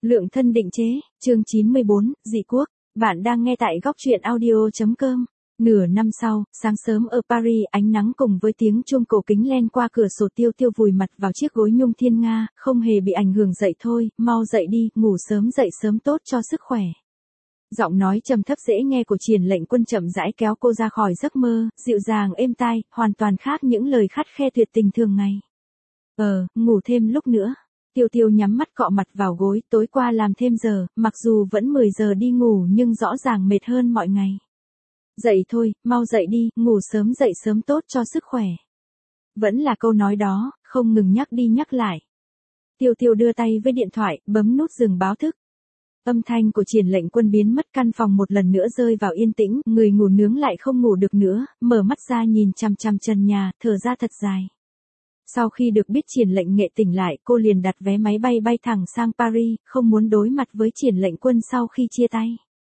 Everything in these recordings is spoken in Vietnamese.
Lượng thân định chế, chương 94, dị quốc. Bạn đang nghe tại góc truyện audio.com. Nửa năm sau, sáng sớm ở Paris, ánh nắng cùng với tiếng chuông cổ kính len qua cửa sổ, Tiêu Tiêu vùi mặt vào chiếc gối nhung thiên nga, không hề bị ảnh hưởng. Dậy thôi, mau dậy đi, ngủ sớm dậy sớm tốt cho sức khỏe. Giọng nói trầm thấp dễ nghe của Triển Lệnh Quân chậm rãi kéo cô ra khỏi giấc mơ, dịu dàng êm tai, hoàn toàn khác những lời khắt khe tuyệt tình thường ngày. Ngủ thêm lúc nữa. Tiêu Tiêu nhắm mắt cọ mặt vào gối, tối qua làm thêm giờ, mặc dù vẫn 10 giờ đi ngủ nhưng rõ ràng mệt hơn mọi ngày. Dậy thôi, mau dậy đi, ngủ sớm dậy sớm tốt cho sức khỏe. Vẫn là câu nói đó, không ngừng nhắc đi nhắc lại. Tiêu Tiêu đưa tay với điện thoại, bấm nút dừng báo thức. Âm thanh của Triển Lệnh Quân biến mất, căn phòng một lần nữa rơi vào yên tĩnh, người ngủ nướng lại không ngủ được nữa, mở mắt ra nhìn chằm chằm trần nhà, thở ra thật dài. Sau khi được biết Triển Lệnh Nghệ tỉnh lại, cô liền đặt vé máy bay bay thẳng sang Paris, không muốn đối mặt với Triển Lệnh Quân sau khi chia tay.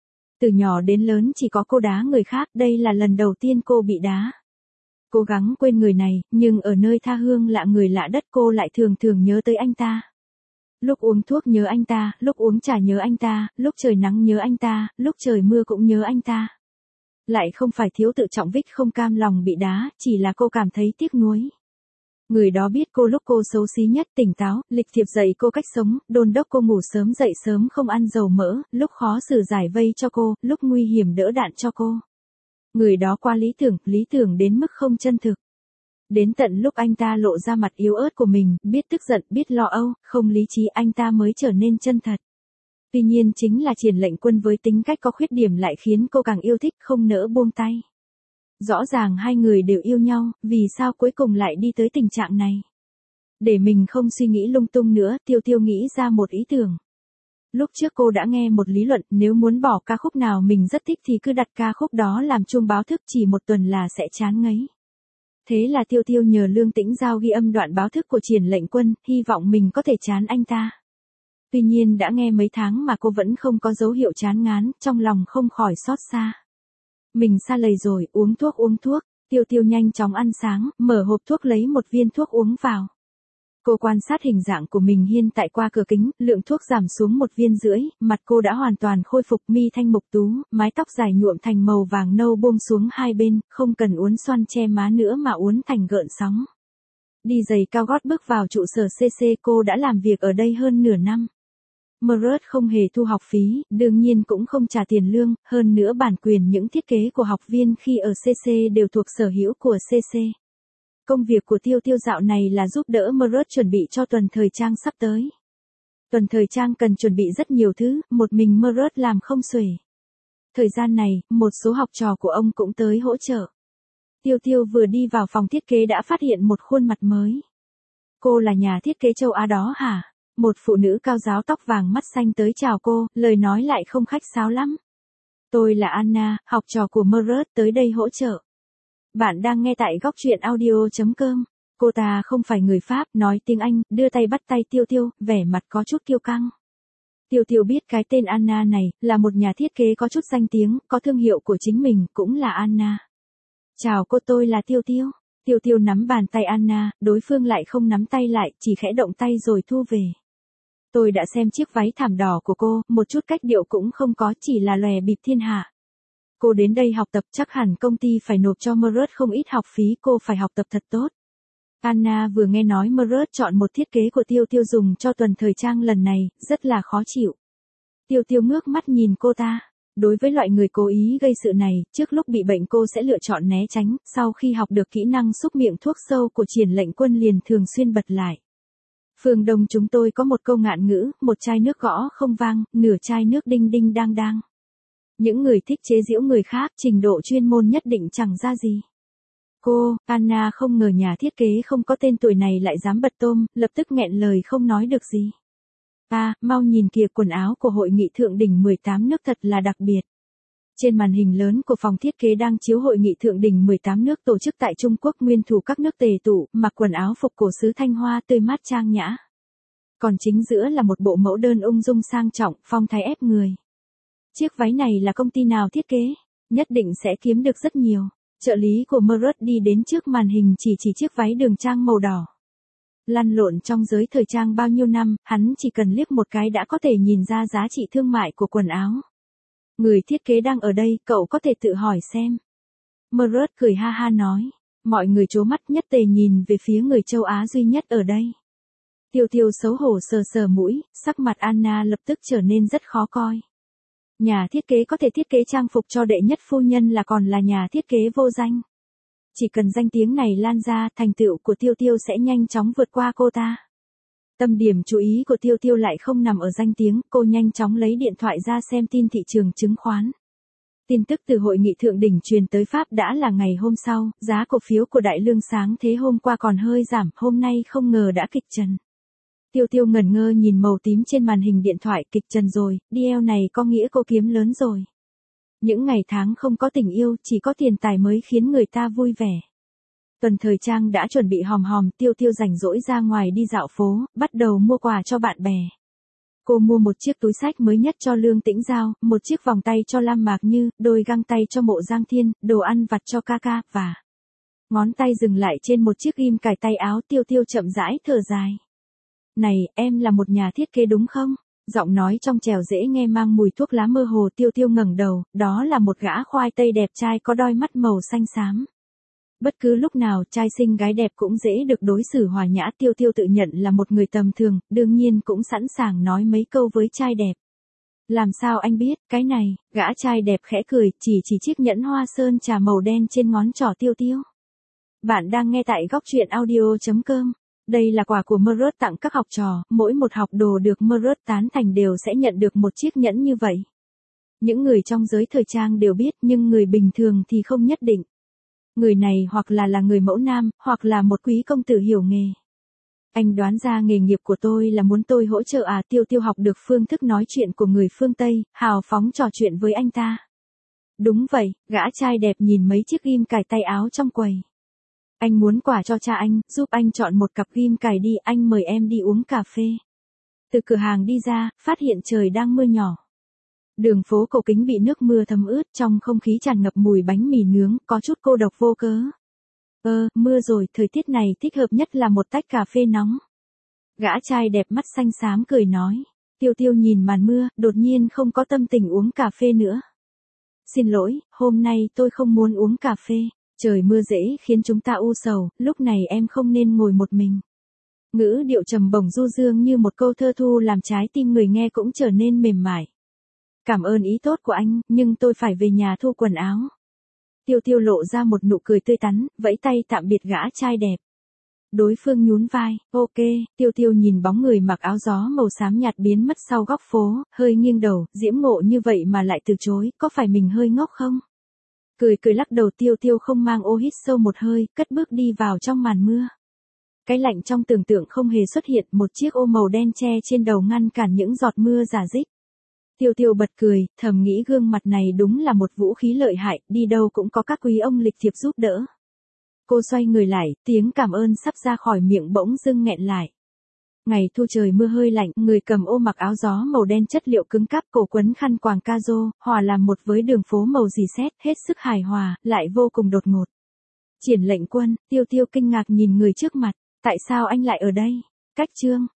Từ nhỏ đến lớn chỉ có cô đá người khác, đây là lần đầu tiên cô bị đá. Cố gắng quên người này, nhưng ở nơi tha hương lạ người lạ đất cô lại thường thường nhớ tới anh ta. Lúc uống thuốc nhớ anh ta, lúc uống trà nhớ anh ta, lúc trời nắng nhớ anh ta, lúc trời mưa cũng nhớ anh ta. Lại không phải thiếu tự trọng Vích không cam lòng bị đá, chỉ là cô cảm thấy tiếc nuối. Người đó biết cô lúc cô xấu xí nhất, tỉnh táo, lịch thiệp dạy cô cách sống, đôn đốc cô ngủ sớm dậy sớm không ăn dầu mỡ, lúc khó xử giải vây cho cô, lúc nguy hiểm đỡ đạn cho cô. Người đó qua lý tưởng đến mức không chân thực. Đến tận lúc anh ta lộ ra mặt yếu ớt của mình, biết tức giận, biết lo âu, không lý trí, anh ta mới trở nên chân thật. Tuy nhiên chính là Triển Lệnh Quân với tính cách có khuyết điểm lại khiến cô càng yêu thích, không nỡ buông tay. Rõ ràng hai người đều yêu nhau, vì sao cuối cùng lại đi tới tình trạng này? Để mình không suy nghĩ lung tung nữa, Tiêu Tiêu nghĩ ra một ý tưởng. Lúc trước cô đã nghe một lý luận, nếu muốn bỏ ca khúc nào mình rất thích thì cứ đặt ca khúc đó làm chuông báo thức, chỉ một tuần là sẽ chán ngấy. Thế là Tiêu Tiêu nhờ Lương Tĩnh Giao ghi âm đoạn báo thức của Triển Lệnh Quân, hy vọng mình có thể chán anh ta. Tuy nhiên đã nghe mấy tháng mà cô vẫn không có dấu hiệu chán ngán, trong lòng không khỏi xót xa. Mình xa lầy rồi, uống thuốc. Tiêu Tiêu nhanh chóng ăn sáng, mở hộp thuốc lấy một viên thuốc uống vào. Cô quan sát hình dạng của mình hiện tại qua cửa kính, lượng thuốc giảm xuống 1,5 viên, mặt cô đã hoàn toàn khôi phục, mi thanh mục tú, mái tóc dài nhuộm thành màu vàng nâu buông xuống hai bên, không cần uốn xoăn che má nữa mà uốn thành gợn sóng. Đi giày cao gót bước vào trụ sở CC, cô đã làm việc ở đây hơn nửa năm. Murad không hề thu học phí, đương nhiên cũng không trả tiền lương, hơn nữa bản quyền những thiết kế của học viên khi ở CC đều thuộc sở hữu của CC. Công việc của Tiêu Tiêu dạo này là giúp đỡ Murad chuẩn bị cho tuần thời trang sắp tới. Tuần thời trang cần chuẩn bị rất nhiều thứ, một mình Murad làm không xuể. Thời gian này, một số học trò của ông cũng tới hỗ trợ. Tiêu Tiêu vừa đi vào phòng thiết kế đã phát hiện một khuôn mặt mới. Cô là nhà thiết kế châu Á đó hả? Một phụ nữ cao ráo tóc vàng mắt xanh tới chào cô, lời nói lại không khách sáo lắm. Tôi là Anna, học trò của Murad, tới đây hỗ trợ. Bạn đang nghe tại góc truyện audio.com. Cô ta không phải người Pháp, nói tiếng Anh, đưa tay bắt tay Tiêu Tiêu, vẻ mặt có chút kiêu căng. Tiêu Tiêu biết cái tên Anna này, là một nhà thiết kế có chút danh tiếng, có thương hiệu của chính mình, cũng là Anna. Chào cô, tôi là Tiêu Tiêu. Tiêu Tiêu nắm bàn tay Anna, đối phương lại không nắm tay lại, chỉ khẽ động tay rồi thu về. Tôi đã xem chiếc váy thảm đỏ của cô, một chút cách điệu cũng không có, chỉ là lòe bịp thiên hạ. Cô đến đây học tập, chắc hẳn công ty phải nộp cho Murad không ít học phí, cô phải học tập thật tốt. Anna vừa nghe nói Murad chọn một thiết kế của Tiêu Tiêu dùng cho tuần thời trang lần này, rất là khó chịu. Tiêu Tiêu ngước mắt nhìn cô ta. Đối với loại người cố ý gây sự này, trước lúc bị bệnh cô sẽ lựa chọn né tránh, sau khi học được kỹ năng xúc miệng thuốc sâu của Triển Lệnh Quân liền thường xuyên bật lại. Phương Đông chúng tôi có một câu ngạn ngữ, một chai nước gõ không vang, nửa chai nước đinh đinh đang đang. Những người thích chế giễu người khác, trình độ chuyên môn nhất định chẳng ra gì. Cô, Anna không ngờ nhà thiết kế không có tên tuổi này lại dám bật tôm, lập tức nghẹn lời không nói được gì. Mau nhìn kìa, quần áo của hội nghị thượng đỉnh 18 nước thật là đặc biệt. Trên màn hình lớn của phòng thiết kế đang chiếu hội nghị thượng đỉnh 18 nước tổ chức tại Trung Quốc, nguyên thủ các nước tề tụ, mặc quần áo phục cổ xứ Thanh Hoa tươi mát trang nhã. Còn chính giữa là một bộ mẫu đơn ung dung sang trọng, phong thái ép người. Chiếc váy này là công ty nào thiết kế? Nhất định sẽ kiếm được rất nhiều. Trợ lý của Murad đi đến trước màn hình chỉ chiếc váy đường trang màu đỏ. Lăn lộn trong giới thời trang bao nhiêu năm, hắn chỉ cần liếc một cái đã có thể nhìn ra giá trị thương mại của quần áo. Người thiết kế đang ở đây, cậu có thể tự hỏi xem. Murad cười ha ha nói. Mọi người trố mắt nhất tề nhìn về phía người châu Á duy nhất ở đây. Tiêu Tiêu xấu hổ sờ sờ mũi, sắc mặt Anna lập tức trở nên rất khó coi. Nhà thiết kế có thể thiết kế trang phục cho đệ nhất phu nhân là còn là nhà thiết kế vô danh. Chỉ cần danh tiếng này lan ra, thành tựu của Tiêu Tiêu sẽ nhanh chóng vượt qua cô ta. Tâm điểm chú ý của Tiêu Tiêu lại không nằm ở danh tiếng, cô nhanh chóng lấy điện thoại ra xem tin thị trường chứng khoán. Tin tức từ hội nghị thượng đỉnh truyền tới Pháp đã là ngày hôm sau, giá cổ phiếu của Đại Lương sáng thế hôm qua còn hơi giảm, hôm nay không ngờ đã kịch trần. Tiêu Tiêu ngẩn ngơ nhìn màu tím trên màn hình điện thoại, kịch trần rồi, deal này có nghĩa cô kiếm lớn rồi. Những ngày tháng không có tình yêu, chỉ có tiền tài mới khiến người ta vui vẻ. Tuần thời trang đã chuẩn bị hòm hòm, Tiêu Tiêu rảnh rỗi ra ngoài đi dạo phố, bắt đầu mua quà cho bạn bè. Cô mua một chiếc túi xách mới nhất cho Lương Tĩnh Giao, một chiếc vòng tay cho Lam Mạc Như, đôi găng tay cho Mộ Giang Thiên, đồ ăn vặt cho Kaka, và ngón tay dừng lại trên một chiếc ghim cài tay áo. Tiêu Tiêu chậm rãi thở dài. Này, em là một nhà thiết kế đúng không? Giọng nói trong trẻo dễ nghe mang mùi thuốc lá mơ hồ. Tiêu Tiêu ngẩng đầu, đó là một gã khoai tây đẹp trai có đôi mắt màu xanh xám. Bất cứ lúc nào trai xinh gái đẹp cũng dễ được đối xử hòa nhã. Tiêu Tiêu tự nhận là một người tầm thường, đương nhiên cũng sẵn sàng nói mấy câu với trai đẹp. Làm sao anh biết, cái này, gã trai đẹp khẽ cười, chỉ chiếc nhẫn hoa sơn trà màu đen trên ngón trỏ Tiêu Tiêu. Bạn đang nghe tại góc truyện audio.com. Đây là quà của Murad tặng các học trò, mỗi một học đồ được Murad tán thành đều sẽ nhận được một chiếc nhẫn như vậy. Những người trong giới thời trang đều biết, nhưng người bình thường thì không nhất định. Người này hoặc là người mẫu nam, hoặc là một quý công tử hiểu nghề. Anh đoán ra nghề nghiệp của tôi là muốn tôi hỗ trợ à? Tiêu Tiêu học được phương thức nói chuyện của người phương Tây, hào phóng trò chuyện với anh ta. Đúng vậy, gã trai đẹp nhìn mấy chiếc ghim cài tay áo trong quầy. Anh muốn quà cho cha anh, giúp anh chọn một cặp ghim cài đi, anh mời em đi uống cà phê. Từ cửa hàng đi ra, phát hiện trời đang mưa nhỏ. Đường phố Cầu Kính bị nước mưa thấm ướt, trong không khí tràn ngập mùi bánh mì nướng, có chút cô độc vô cớ. Mưa rồi, thời tiết này thích hợp nhất là một tách cà phê nóng. Gã trai đẹp mắt xanh xám cười nói. Tiêu Tiêu nhìn màn mưa, đột nhiên không có tâm tình uống cà phê nữa. Xin lỗi, hôm nay tôi không muốn uống cà phê. Trời mưa dễ khiến chúng ta u sầu, lúc này em không nên ngồi một mình. Ngữ điệu trầm bổng du dương như một câu thơ thu làm trái tim người nghe cũng trở nên mềm mại. Cảm ơn ý tốt của anh, nhưng tôi phải về nhà thu quần áo. Tiêu Tiêu lộ ra một nụ cười tươi tắn, vẫy tay tạm biệt gã trai đẹp. Đối phương nhún vai, ok. Tiêu Tiêu nhìn bóng người mặc áo gió màu xám nhạt biến mất sau góc phố, hơi nghiêng đầu, diễm ngộ như vậy mà lại từ chối, có phải mình hơi ngốc không? Cười lắc đầu. Tiêu Tiêu không mang ô, hít sâu một hơi, cất bước đi vào trong màn mưa. Cái lạnh trong tưởng tượng không hề xuất hiện, một chiếc ô màu đen che trên đầu ngăn cản những giọt mưa rả rích. Tiêu Tiêu bật cười, thầm nghĩ gương mặt này đúng là một vũ khí lợi hại, đi đâu cũng có các quý ông lịch thiệp giúp đỡ. Cô xoay người lại, tiếng cảm ơn sắp ra khỏi miệng bỗng dưng nghẹn lại. Ngày thu trời mưa hơi lạnh, người cầm ô mặc áo gió màu đen chất liệu cứng cáp, cổ quấn khăn quàng cazo, hòa làm một với đường phố màu rì sét, hết sức hài hòa, lại vô cùng đột ngột. Triển Lệnh Quân, Tiêu Tiêu kinh ngạc nhìn người trước mặt, tại sao anh lại ở đây? Cách Trương,